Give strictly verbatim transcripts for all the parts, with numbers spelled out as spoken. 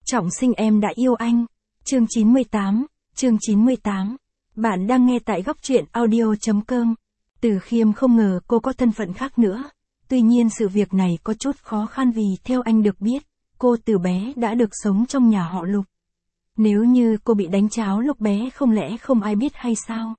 Trọng sinh em đã yêu anh. Chương chín mươi tám, chương chín mươi tám. Bạn đang nghe tại góc truyện audio.com. Từ Khiêm không ngờ cô có thân phận khác nữa. Tuy nhiên sự việc này có chút khó khăn vì theo anh được biết, cô từ bé đã được sống trong nhà họ Lục. Nếu như cô bị đánh cháo lúc bé không lẽ không ai biết hay sao?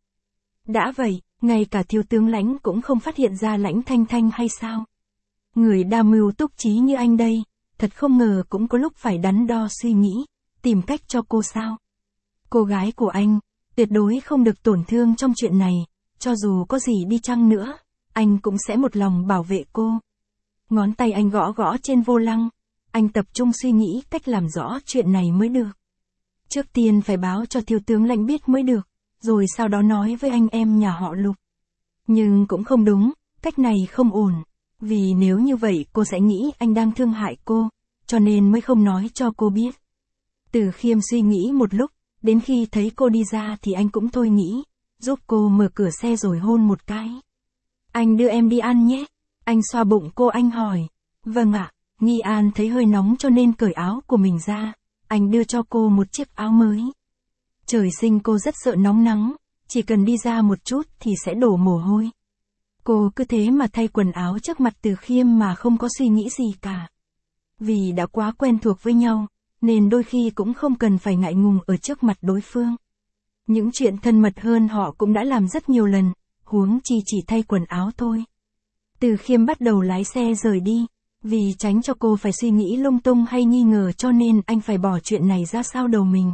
Đã vậy, ngay cả thiếu tướng Lãnh cũng không phát hiện ra Lãnh Thanh Thanh hay sao? Người đa mưu túc trí như anh đây, thật không ngờ cũng có lúc phải đắn đo suy nghĩ, tìm cách cho cô sao? Cô gái của anh, tuyệt đối không được tổn thương trong chuyện này, cho dù có gì đi chăng nữa, anh cũng sẽ một lòng bảo vệ cô. Ngón tay anh gõ gõ trên vô lăng, anh tập trung suy nghĩ cách làm rõ chuyện này mới được. Trước tiên phải báo cho thiếu tướng Lãnh biết mới được, rồi sau đó nói với anh em nhà họ Lục. Nhưng cũng không đúng, cách này không ổn, vì nếu như vậy cô sẽ nghĩ anh đang thương hại cô, cho nên mới không nói cho cô biết. Từ Khiêm suy nghĩ một lúc, đến khi thấy cô đi ra thì anh cũng thôi nghĩ, giúp cô mở cửa xe rồi hôn một cái. Anh đưa em đi ăn nhé. Anh xoa bụng cô, anh hỏi. Vâng ạ. Nghi An thấy hơi nóng cho nên cởi áo của mình ra. Anh đưa cho cô một chiếc áo mới. Trời sinh cô rất sợ nóng nắng, chỉ cần đi ra một chút thì sẽ đổ mồ hôi. Cô cứ thế mà thay quần áo trước mặt Từ Khiêm mà không có suy nghĩ gì cả. Vì đã quá quen thuộc với nhau, nên đôi khi cũng không cần phải ngại ngùng ở trước mặt đối phương. Những chuyện thân mật hơn họ cũng đã làm rất nhiều lần, huống chi chỉ thay quần áo thôi. Từ Khiêm bắt đầu lái xe rời đi, vì tránh cho cô phải suy nghĩ lung tung hay nghi ngờ cho nên anh phải bỏ chuyện này ra sau đầu mình.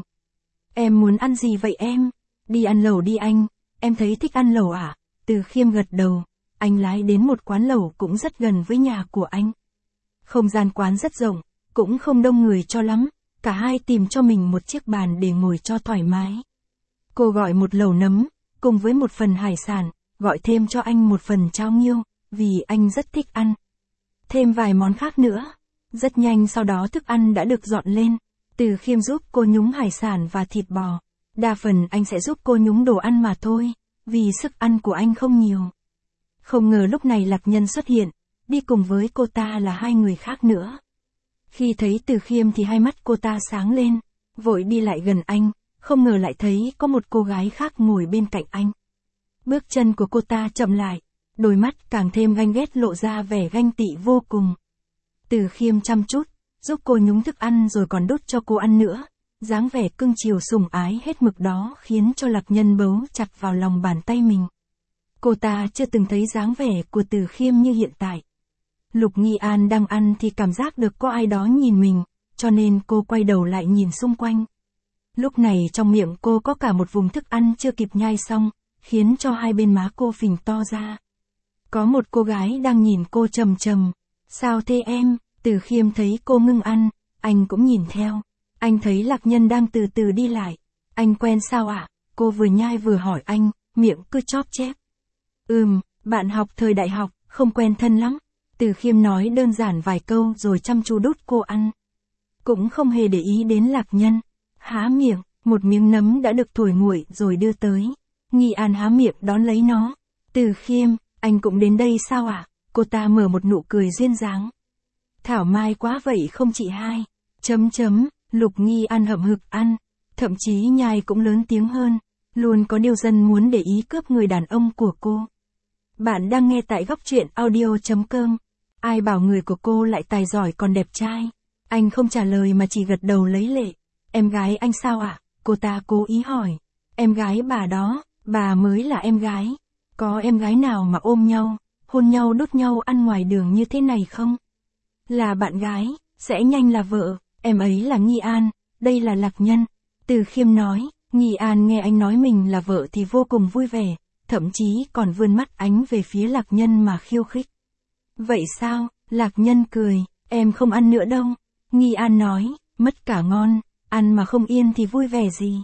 Em muốn ăn gì vậy em? Đi ăn lẩu đi anh, em thấy thích ăn lẩu à? Từ Khiêm gật đầu, anh lái đến một quán lẩu cũng rất gần với nhà của anh. Không gian quán rất rộng, cũng không đông người cho lắm, cả hai tìm cho mình một chiếc bàn để ngồi cho thoải mái. Cô gọi một lẩu nấm, cùng với một phần hải sản, gọi thêm cho anh một phần chao nghiêu, vì anh rất thích ăn. Thêm vài món khác nữa. Rất nhanh sau đó thức ăn đã được dọn lên. Từ Khiêm giúp cô nhúng hải sản và thịt bò. Đa phần anh sẽ giúp cô nhúng đồ ăn mà thôi, vì sức ăn của anh không nhiều. Không ngờ lúc này Lạc Nhân xuất hiện, đi cùng với cô ta là hai người khác nữa. Khi thấy Từ Khiêm thì hai mắt cô ta sáng lên, vội đi lại gần anh, không ngờ lại thấy có một cô gái khác ngồi bên cạnh anh. Bước chân của cô ta chậm lại, đôi mắt càng thêm ganh ghét lộ ra vẻ ganh tị vô cùng. Từ Khiêm chăm chút, giúp cô nhúng thức ăn rồi còn đút cho cô ăn nữa, dáng vẻ cưng chiều sủng ái hết mực đó khiến cho Lạc Nhân bấu chặt vào lòng bàn tay mình. Cô ta chưa từng thấy dáng vẻ của Từ Khiêm như hiện tại. Lục Nghi An đang ăn thì cảm giác được có ai đó nhìn mình, cho nên cô quay đầu lại nhìn xung quanh. Lúc này trong miệng cô có cả một vùng thức ăn chưa kịp nhai xong, khiến cho hai bên má cô phình to ra. Có một cô gái đang nhìn cô trầm trầm. Sao thế em? Từ Khiêm thấy cô ngưng ăn, anh cũng nhìn theo. Anh thấy Lạc Nhân đang từ từ đi lại. Anh quen sao ạ? À? Cô vừa nhai vừa hỏi anh, miệng cứ chóp chép. Ừm, bạn học thời đại học, không quen thân lắm. Từ Khiêm nói đơn giản vài câu rồi chăm chú đút cô ăn. Cũng không hề để ý đến Lạc Nhân. Há miệng, một miếng nấm đã được thổi nguội rồi đưa tới. Nghi An há miệng đón lấy nó. Từ Khiêm, anh cũng đến đây sao ạ? À? Cô ta mở một nụ cười duyên dáng. Thảo mai quá vậy không chị hai? Chấm chấm, Lục Nghi An hậm hực ăn. Thậm chí nhai cũng lớn tiếng hơn. Luôn có điều dân muốn để ý cướp người đàn ông của cô. Bạn đang nghe tại góc truyện audio.com. Ai bảo người của cô lại tài giỏi còn đẹp trai? Anh không trả lời mà chỉ gật đầu lấy lệ. Em gái anh sao ạ? À? Cô ta cố ý hỏi. Em gái bà đó, bà mới là em gái. Có em gái nào mà ôm nhau, hôn nhau đút nhau ăn ngoài đường như thế này không? Là bạn gái, sẽ nhanh là vợ, em ấy là Nghi An, đây là Lạc Nhân. Từ Khiêm nói, Nghi An nghe anh nói mình là vợ thì vô cùng vui vẻ, thậm chí còn vươn mắt ánh về phía Lạc Nhân mà khiêu khích. Vậy sao? Lạc Nhân cười, em không ăn nữa đâu. Nghi An nói, mất cả ngon, ăn mà không yên thì vui vẻ gì.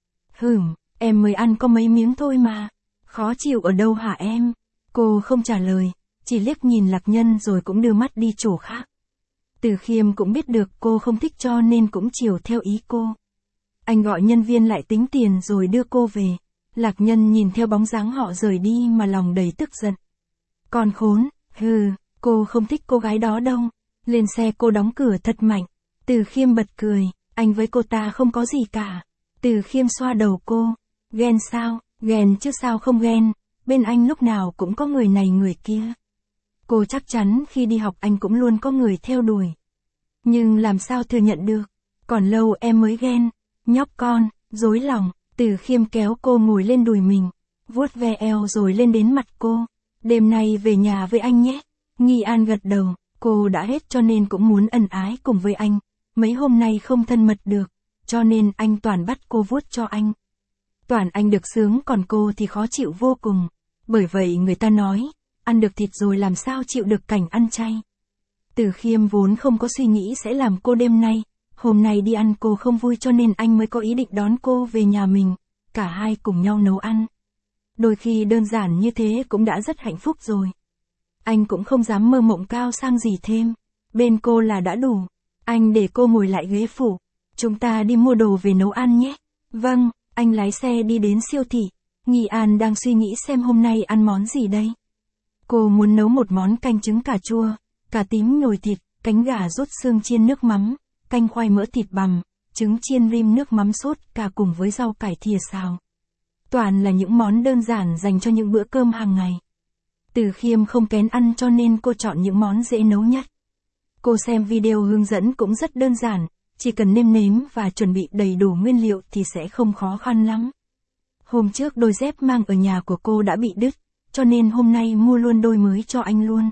Hửm, em mới ăn có mấy miếng thôi mà. Khó chịu ở đâu hả em? Cô không trả lời, chỉ liếc nhìn Lạc Nhân rồi cũng đưa mắt đi chỗ khác. Từ Khiêm cũng biết được cô không thích cho nên cũng chiều theo ý cô. Anh gọi nhân viên lại tính tiền rồi đưa cô về. Lạc Nhân nhìn theo bóng dáng họ rời đi mà lòng đầy tức giận. Con khốn, hừ, cô không thích cô gái đó đâu. Lên xe cô đóng cửa thật mạnh. Từ Khiêm bật cười, Anh với cô ta không có gì cả. Từ Khiêm xoa đầu cô. Ghen sao, ghen chứ sao không ghen, bên anh lúc nào cũng có người này người kia. Cô chắc chắn khi đi học anh cũng luôn có người theo đuổi. Nhưng làm sao thừa nhận được, còn lâu em mới ghen, nhóc con, dối lòng. Từ Khiêm kéo cô ngồi lên đùi mình, vuốt ve eo rồi lên đến mặt cô. Đêm nay về nhà với anh nhé. Nghi An gật đầu, cô đã hết cho nên cũng muốn ân ái cùng với anh. Mấy hôm nay không thân mật được, cho nên anh toàn bắt cô vuốt cho anh. Toàn anh được sướng còn cô thì khó chịu vô cùng. Bởi vậy người ta nói, ăn được thịt rồi làm sao chịu được cảnh ăn chay. Từ Khiêm vốn không có suy nghĩ sẽ làm cô đêm nay. Hôm nay đi ăn cô không vui cho nên anh mới có ý định đón cô về nhà mình. Cả hai cùng nhau nấu ăn. Đôi khi đơn giản như thế cũng đã rất hạnh phúc rồi. Anh cũng không dám mơ mộng cao sang gì thêm. Bên cô là đã đủ. Anh để cô ngồi lại ghế phụ. Chúng ta đi mua đồ về nấu ăn nhé. Vâng, anh lái xe đi đến siêu thị. Nghi An đang suy nghĩ xem hôm nay ăn món gì đây. Cô muốn nấu một món canh trứng cà chua, cà tím nhồi thịt, cánh gà rút xương chiên nước mắm, canh khoai mỡ thịt bằm, trứng chiên rim nước mắm sốt cả cùng với rau cải thìa xào. Toàn là những món đơn giản dành cho những bữa cơm hàng ngày. Từ Khiêm không kén ăn cho nên cô chọn những món dễ nấu nhất. Cô xem video hướng dẫn cũng rất đơn giản, chỉ cần nêm nếm và chuẩn bị đầy đủ nguyên liệu thì sẽ không khó khăn lắm. Hôm trước đôi dép mang ở nhà của cô đã bị đứt, cho nên hôm nay mua luôn đôi mới cho anh luôn.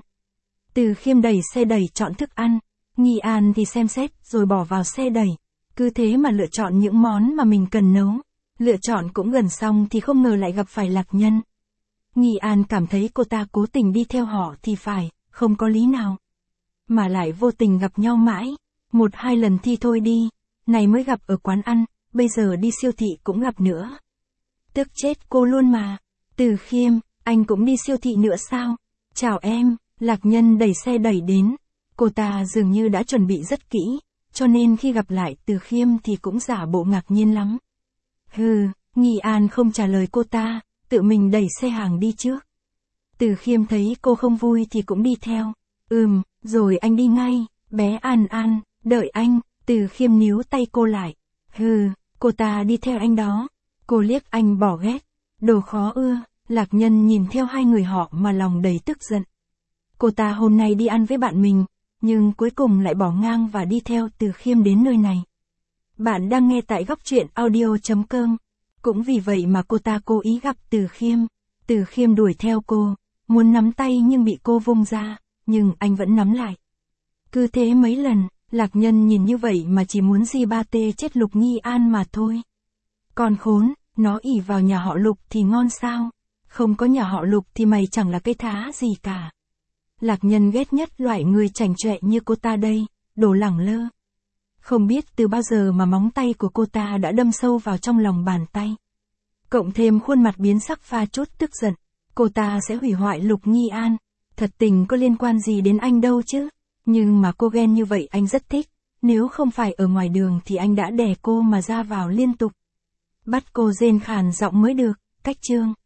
Từ Khiêm đẩy xe đẩy chọn thức ăn, Nghi An thì xem xét rồi bỏ vào xe đẩy. Cứ thế mà lựa chọn những món mà mình cần nấu. Lựa chọn cũng gần xong thì không ngờ lại gặp phải Lạc Nhân. Nghi An cảm thấy cô ta cố tình đi theo họ thì phải, không có lý nào. Mà lại vô tình gặp nhau mãi, một hai lần thì thôi đi, này mới gặp ở quán ăn, bây giờ đi siêu thị cũng gặp nữa. Tức chết cô luôn mà. Từ Khiêm, anh cũng đi siêu thị nữa sao? Chào em, Lạc Nhân đẩy xe đẩy đến. Cô ta dường như đã chuẩn bị rất kỹ, cho nên khi gặp lại Từ Khiêm thì cũng giả bộ ngạc nhiên lắm. Hừ, Nghi An không trả lời cô ta, tự mình đẩy xe hàng đi trước. Từ Khiêm thấy cô không vui thì cũng đi theo. Ừm, rồi anh đi ngay, bé An An, đợi anh. Từ Khiêm níu tay cô lại. Hừ, cô ta đi theo anh đó. Cô liếc anh bỏ ghét. Đồ khó ưa. Lạc Nhân nhìn theo hai người họ mà lòng đầy tức giận. Cô ta hôm nay đi ăn với bạn mình, nhưng cuối cùng lại bỏ ngang và đi theo Từ Khiêm đến nơi này. Bạn đang nghe tại góc truyện audio chấm com. Cũng vì vậy mà cô ta cố ý gặp Từ Khiêm. Từ Khiêm đuổi theo cô, muốn nắm tay nhưng bị cô vung ra, nhưng anh vẫn nắm lại. Cứ thế mấy lần, Lạc Nhân nhìn như vậy mà chỉ muốn di ba tê chết Lục Nghi An mà thôi. Còn khốn, nó ỷ vào nhà họ Lục thì ngon sao? Không có nhà họ Lục thì mày chẳng là cái thá gì cả. Lạc Nhân ghét nhất loại người chảnh chọe như cô ta đây, đồ lẳng lơ. Không biết từ bao giờ mà móng tay của cô ta đã đâm sâu vào trong lòng bàn tay. Cộng thêm khuôn mặt biến sắc pha chút tức giận, cô ta sẽ hủy hoại Lục Nghi An. Thật tình có liên quan gì đến anh đâu chứ. Nhưng mà cô ghen như vậy anh rất thích. Nếu không phải ở ngoài đường thì anh đã đè cô mà ra vào liên tục. Bắt cô rên khàn giọng mới được, cách chương.